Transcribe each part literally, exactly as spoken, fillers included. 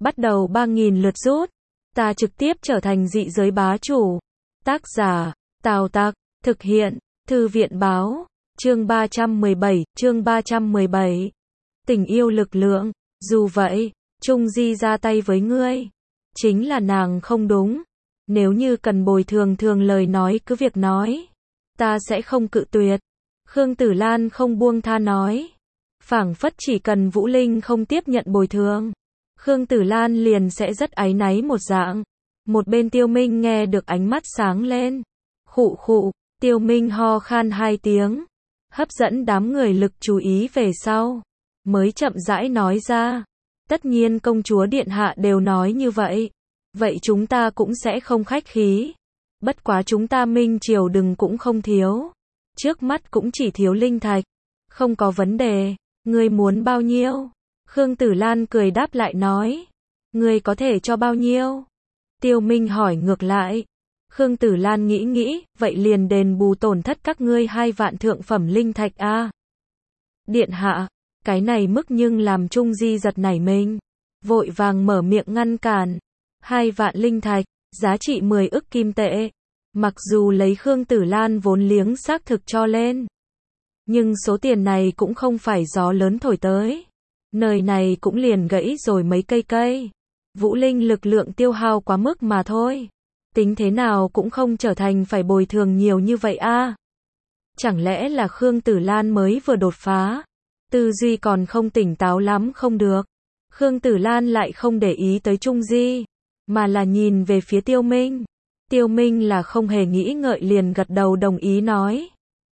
bắt đầu ba nghìn lượt rút. Ta trực tiếp trở thành dị giới bá chủ. Tác giả, Tào Tặc, thực hiện, Thư viện Báo, chương ba trăm mười bảy, chương ba trăm mười bảy. Tình yêu lực lượng, dù vậy, Trung Di ra tay với ngươi. Chính là nàng không đúng. Nếu như cần bồi thường thường lời nói cứ việc nói. Ta sẽ không cự tuyệt. Khương Tử Lan không buông tha nói. Phảng phất chỉ cần Vũ Linh không tiếp nhận bồi thường, Khương Tử Lan liền sẽ rất áy náy một dạng. Một bên Tiêu Minh nghe được ánh mắt sáng lên. Khụ khụ, Tiêu Minh ho khan hai tiếng, hấp dẫn đám người lực chú ý về sau, mới chậm rãi nói ra. Tất nhiên công chúa điện hạ đều nói như vậy, vậy chúng ta cũng sẽ không khách khí. Bất quá chúng ta Minh Triều đừng cũng không thiếu. Trước mắt cũng chỉ thiếu linh thạch. Không có vấn đề. Ngươi muốn bao nhiêu? Khương Tử Lan cười đáp lại nói. Ngươi có thể cho bao nhiêu? Tiêu Minh hỏi ngược lại. Khương Tử Lan nghĩ nghĩ, vậy liền đền bù tổn thất các ngươi hai vạn thượng phẩm linh thạch a. À. Điện hạ, cái này mức nhưng làm Trung Di giật nảy mình, vội vàng mở miệng ngăn cản. Hai vạn linh thạch, giá trị mười ức kim tệ. Mặc dù lấy Khương Tử Lan vốn liếng xác thực cho lên, nhưng số tiền này cũng không phải gió lớn thổi tới. Nơi này cũng liền gãy rồi mấy cây cây. Vũ Linh lực lượng tiêu hao quá mức mà thôi. Tính thế nào cũng không trở thành phải bồi thường nhiều như vậy a. À. Chẳng lẽ là Khương Tử Lan mới vừa đột phá, tư duy còn không tỉnh táo lắm không được. Khương Tử Lan lại không để ý tới Trung Di, mà là nhìn về phía Tiêu Minh. Tiêu Minh là không hề nghĩ ngợi liền gật đầu đồng ý nói.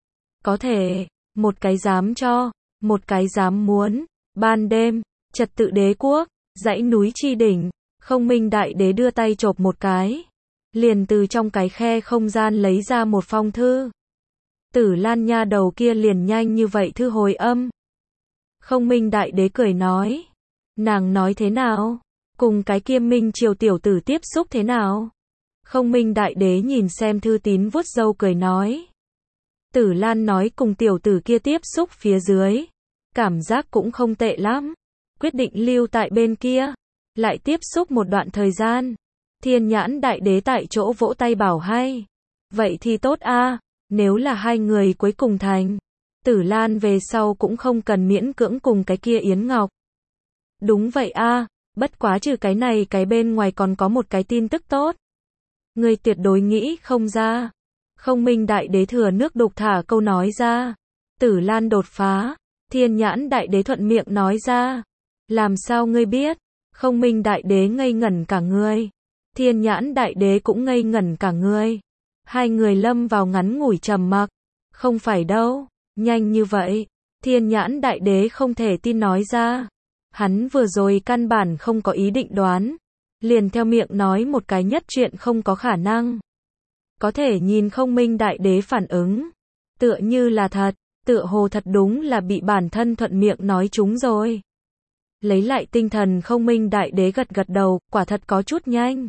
Có thể, một cái dám cho, một cái dám muốn. Ban đêm, trật tự đế quốc, dãy núi Chi Đỉnh, Không Minh Đại Đế đưa tay chộp một cái, liền từ trong cái khe không gian lấy ra một phong thư. Tử Lan nha đầu kia liền nhanh như vậy thư hồi âm. Không Minh Đại Đế cười nói. Nàng nói thế nào? Cùng cái kia Minh Triều tiểu tử tiếp xúc thế nào? Không Minh Đại Đế nhìn xem thư tín vuốt râu cười nói. Tử Lan nói cùng tiểu tử kia tiếp xúc phía dưới, cảm giác cũng không tệ lắm. Quyết định lưu tại bên kia, lại tiếp xúc một đoạn thời gian. Thiên Nhãn Đại Đế tại chỗ vỗ tay bảo hay. Vậy thì tốt a, à, nếu là hai người cuối cùng thành, Tử Lan về sau cũng không cần miễn cưỡng cùng cái kia Yến Ngọc. Đúng vậy a, à, bất quá trừ cái này cái bên ngoài còn có một cái tin tức tốt. Ngươi tuyệt đối nghĩ không ra. Không Minh Đại Đế thừa nước đục thả câu nói ra. Tử Lan đột phá. Thiên Nhãn Đại Đế thuận miệng nói ra. Làm sao ngươi biết? Không Minh Đại Đế ngây ngẩn cả người. Thiên Nhãn Đại Đế cũng ngây ngẩn cả người. Hai người lâm vào ngắn ngủi trầm mặc. Không phải đâu, nhanh như vậy. Thiên Nhãn Đại Đế không thể tin nói ra. Hắn vừa rồi căn bản không có ý định đoán, liền theo miệng nói một cái nhất chuyện không có khả năng. Có thể nhìn Không Minh Đại Đế phản ứng, tựa như là thật, tựa hồ thật đúng là bị bản thân thuận miệng nói trúng rồi. Lấy lại tinh thần Không Minh Đại Đế gật gật đầu, quả thật có chút nhanh.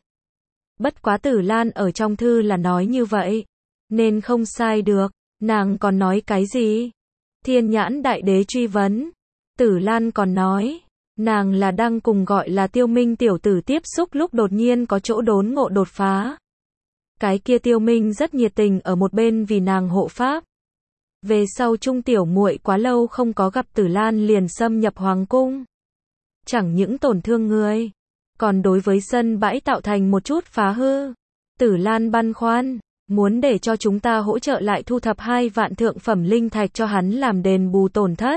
Bất quá Tử Lan ở trong thư là nói như vậy, nên không sai được. Nàng còn nói cái gì? Thiên Nhãn Đại Đế truy vấn. Tử Lan còn nói, nàng là đang cùng gọi là Tiêu Minh tiểu tử tiếp xúc lúc đột nhiên có chỗ đốn ngộ đột phá. Cái kia Tiêu Minh rất nhiệt tình ở một bên vì nàng hộ pháp. Về sau Trung tiểu muội quá lâu không có gặp Tử Lan liền xâm nhập hoàng cung. Chẳng những tổn thương người, còn đối với sân bãi tạo thành một chút phá hư. Tử Lan băn khoăn, muốn để cho chúng ta hỗ trợ lại thu thập hai vạn thượng phẩm linh thạch cho hắn làm đền bù tổn thất.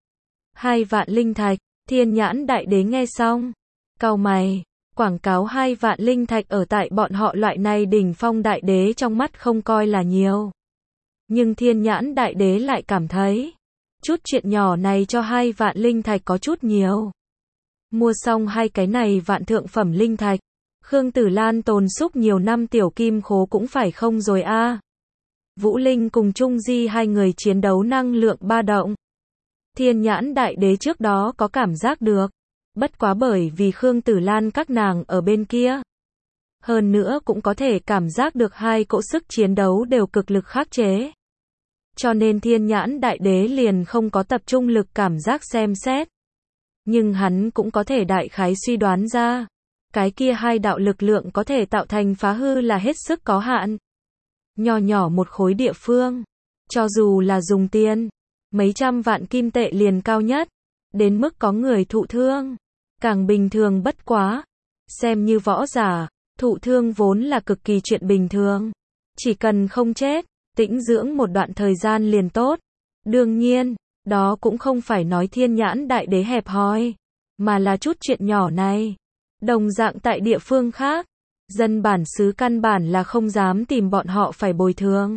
Hai vạn linh thạch, Thiên Nhãn Đại Đế nghe xong, cau mày, quảng cáo hai vạn linh thạch ở tại bọn họ loại này đỉnh phong đại đế trong mắt không coi là nhiều. Nhưng Thiên Nhãn Đại Đế lại cảm thấy, chút chuyện nhỏ này cho hai vạn linh thạch có chút nhiều. Mua xong hai cái này vạn thượng phẩm linh thạch, Khương Tử Lan tồn xúc nhiều năm tiểu kim khố cũng phải không rồi a. À. Vũ Linh cùng Trung Di hai người chiến đấu năng lượng ba động. Thiên Nhãn Đại Đế trước đó có cảm giác được, bất quá bởi vì Khương Tử Lan các nàng ở bên kia. Hơn nữa cũng có thể cảm giác được hai cỗ sức chiến đấu đều cực lực khắc chế. Cho nên Thiên Nhãn Đại Đế liền không có tập trung lực cảm giác xem xét. Nhưng hắn cũng có thể đại khái suy đoán ra, cái kia hai đạo lực lượng có thể tạo thành phá hư là hết sức có hạn. Nhỏ nhỏ một khối địa phương, cho dù là dùng tiền, mấy trăm vạn kim tệ liền cao nhất, đến mức có người thụ thương, càng bình thường bất quá. Xem như võ giả, thụ thương vốn là cực kỳ chuyện bình thường. Chỉ cần không chết, tĩnh dưỡng một đoạn thời gian liền tốt. Đương nhiên, đó cũng không phải nói Thiên Nhãn Đại Đế hẹp hòi, mà là chút chuyện nhỏ này. Đồng dạng tại địa phương khác, dân bản xứ căn bản là không dám tìm bọn họ phải bồi thường.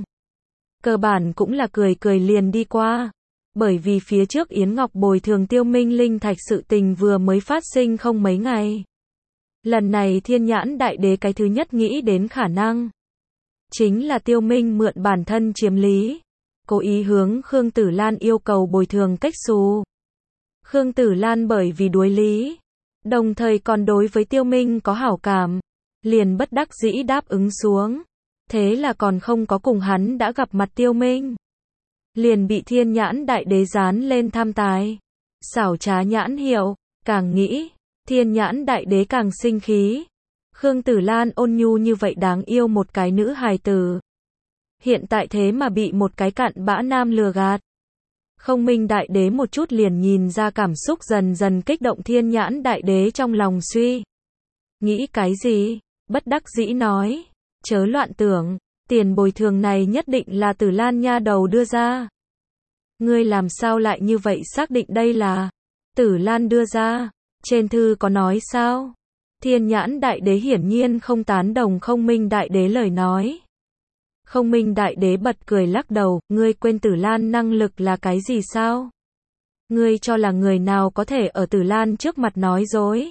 Cơ bản cũng là cười cười liền đi qua. Bởi vì phía trước Yến Ngọc bồi thường Tiêu Minh linh thạch sự tình vừa mới phát sinh không mấy ngày. Lần này Thiên Nhãn Đại Đế cái thứ nhất nghĩ đến khả năng chính là Tiêu Minh mượn bản thân chiếm lý, cố ý hướng Khương Tử Lan yêu cầu bồi thường cách xù. Khương Tử Lan bởi vì đối lý, đồng thời còn đối với Tiêu Minh có hảo cảm, liền bất đắc dĩ đáp ứng xuống. Thế là còn không có cùng hắn đã gặp mặt Tiêu Minh, liền bị Thiên Nhãn Đại Đế dán lên tham tài, xảo trá nhãn hiệu. Càng nghĩ, Thiên Nhãn Đại Đế càng sinh khí. Khương Tử Lan ôn nhu như vậy đáng yêu một cái nữ hài tử, hiện tại thế mà bị một cái cặn bã nam lừa gạt. Không Minh Đại Đế một chút liền nhìn ra cảm xúc dần dần kích động Thiên Nhãn Đại Đế trong lòng suy nghĩ cái gì, bất đắc dĩ nói, chớ loạn tưởng, tiền bồi thường này nhất định là Tử Lan nha đầu đưa ra. Ngươi làm sao lại như vậy xác định đây là Tử Lan đưa ra? Trên thư có nói sao? Thiên Nhãn Đại Đế hiển nhiên không tán đồng Không Minh Đại Đế lời nói. Không Minh Đại Đế bật cười lắc đầu, ngươi quên Tử Lan năng lực là cái gì sao? Ngươi cho là người nào có thể ở Tử Lan trước mặt nói dối?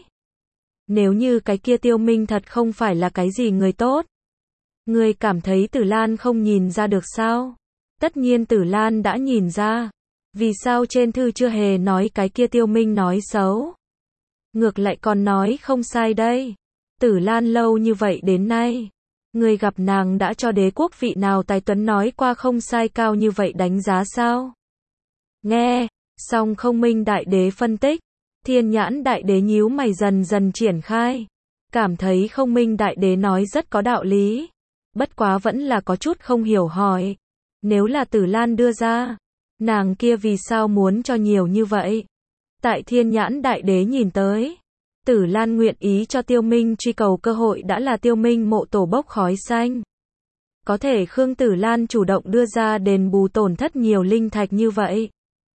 Nếu như cái kia Tiêu Minh thật không phải là cái gì người tốt, ngươi cảm thấy Tử Lan không nhìn ra được sao? Tất nhiên Tử Lan đã nhìn ra. Vì sao trên thư chưa hề nói cái kia Tiêu Minh nói xấu? Ngược lại còn nói không sai đây. Tử Lan lâu như vậy đến nay, người gặp nàng đã cho đế quốc vị nào tài tuấn nói qua không sai cao như vậy đánh giá sao? Nghe, xong Không Minh Đại Đế phân tích, Thiên Nhãn Đại Đế nhíu mày dần dần triển khai, cảm thấy Không Minh Đại Đế nói rất có đạo lý, bất quá vẫn là có chút không hiểu hỏi, nếu là Tử Lan đưa ra, nàng kia vì sao muốn cho nhiều như vậy? Tại Thiên Nhãn Đại Đế nhìn tới, Tử Lan nguyện ý cho Tiêu Minh truy cầu cơ hội đã là Tiêu Minh mộ tổ bốc khói xanh. Có thể Khương Tử Lan chủ động đưa ra đền bù tổn thất nhiều linh thạch như vậy,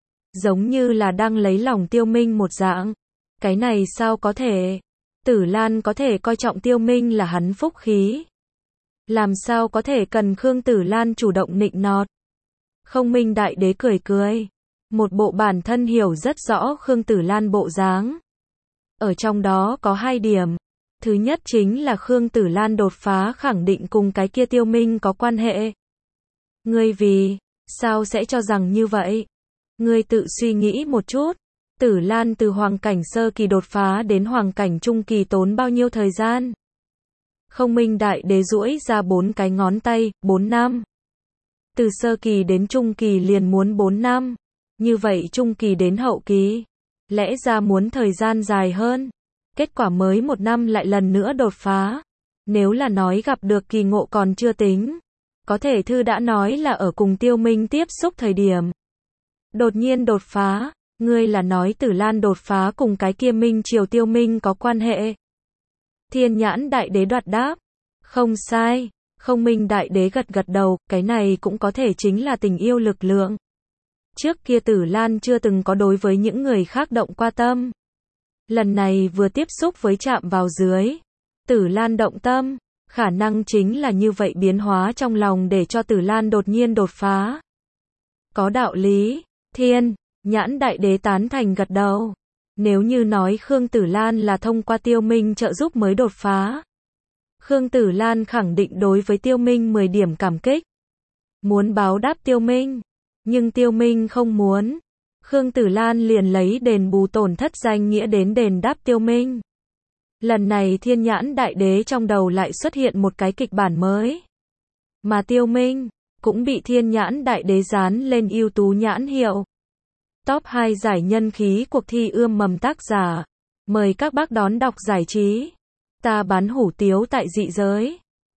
giống như là đang lấy lòng Tiêu Minh một dạng. Cái này sao có thể? Tử Lan có thể coi trọng Tiêu Minh là hắn phúc khí, làm sao có thể cần Khương Tử Lan chủ động nịnh nọt? Không Minh Đại Đế cười cười, một bộ bản thân hiểu rất rõ Khương Tử Lan bộ dáng. Ở trong đó có hai điểm. Thứ nhất chính là Khương Tử Lan đột phá khẳng định cùng cái kia Tiêu Minh có quan hệ. Ngươi vì sao sẽ cho rằng như vậy? Ngươi tự suy nghĩ một chút. Tử Lan từ hoàng cảnh sơ kỳ đột phá đến hoàng cảnh trung kỳ tốn bao nhiêu thời gian? Không Minh Đại Đế duỗi ra bốn cái ngón tay, bốn năm. Từ sơ kỳ đến trung kỳ liền muốn bốn năm. Như vậy trung kỳ đến hậu kỳ, lẽ ra muốn thời gian dài hơn. Kết quả mới một năm lại lần nữa đột phá. Nếu là nói gặp được kỳ ngộ còn chưa tính, có thể thư đã nói là ở cùng Tiêu Minh tiếp xúc thời điểm đột nhiên đột phá. Ngươi là nói Tử Lan đột phá cùng cái kia Minh Triều Tiêu Minh có quan hệ? Thiên Nhãn Đại Đế đoạt đáp. Không sai. Không Minh Đại Đế gật gật đầu, cái này cũng có thể chính là tình yêu lực lượng. Trước kia Tử Lan chưa từng có đối với những người khác động qua tâm. Lần này vừa tiếp xúc với chạm vào dưới, Tử Lan động tâm, khả năng chính là như vậy biến hóa trong lòng để cho Tử Lan đột nhiên đột phá. Có đạo lý. Thiên Nhãn Đại Đế tán thành gật đầu. Nếu như nói Khương Tử Lan là thông qua Tiêu Minh trợ giúp mới đột phá, Khương Tử Lan khẳng định đối với Tiêu Minh mười điểm cảm kích, muốn báo đáp Tiêu Minh, nhưng Tiêu Minh không muốn. Khương Tử Lan liền lấy đền bù tổn thất danh nghĩa đến đền đáp Tiêu Minh. Lần này Thiên Nhãn Đại Đế trong đầu lại xuất hiện một cái kịch bản mới, mà Tiêu Minh cũng bị Thiên Nhãn Đại Đế dán lên ưu tú nhãn hiệu. Top hai giải nhân khí cuộc thi ươm mầm tác giả. Mời các bác đón đọc giải trí. Ta bán hủ tiếu tại dị giới.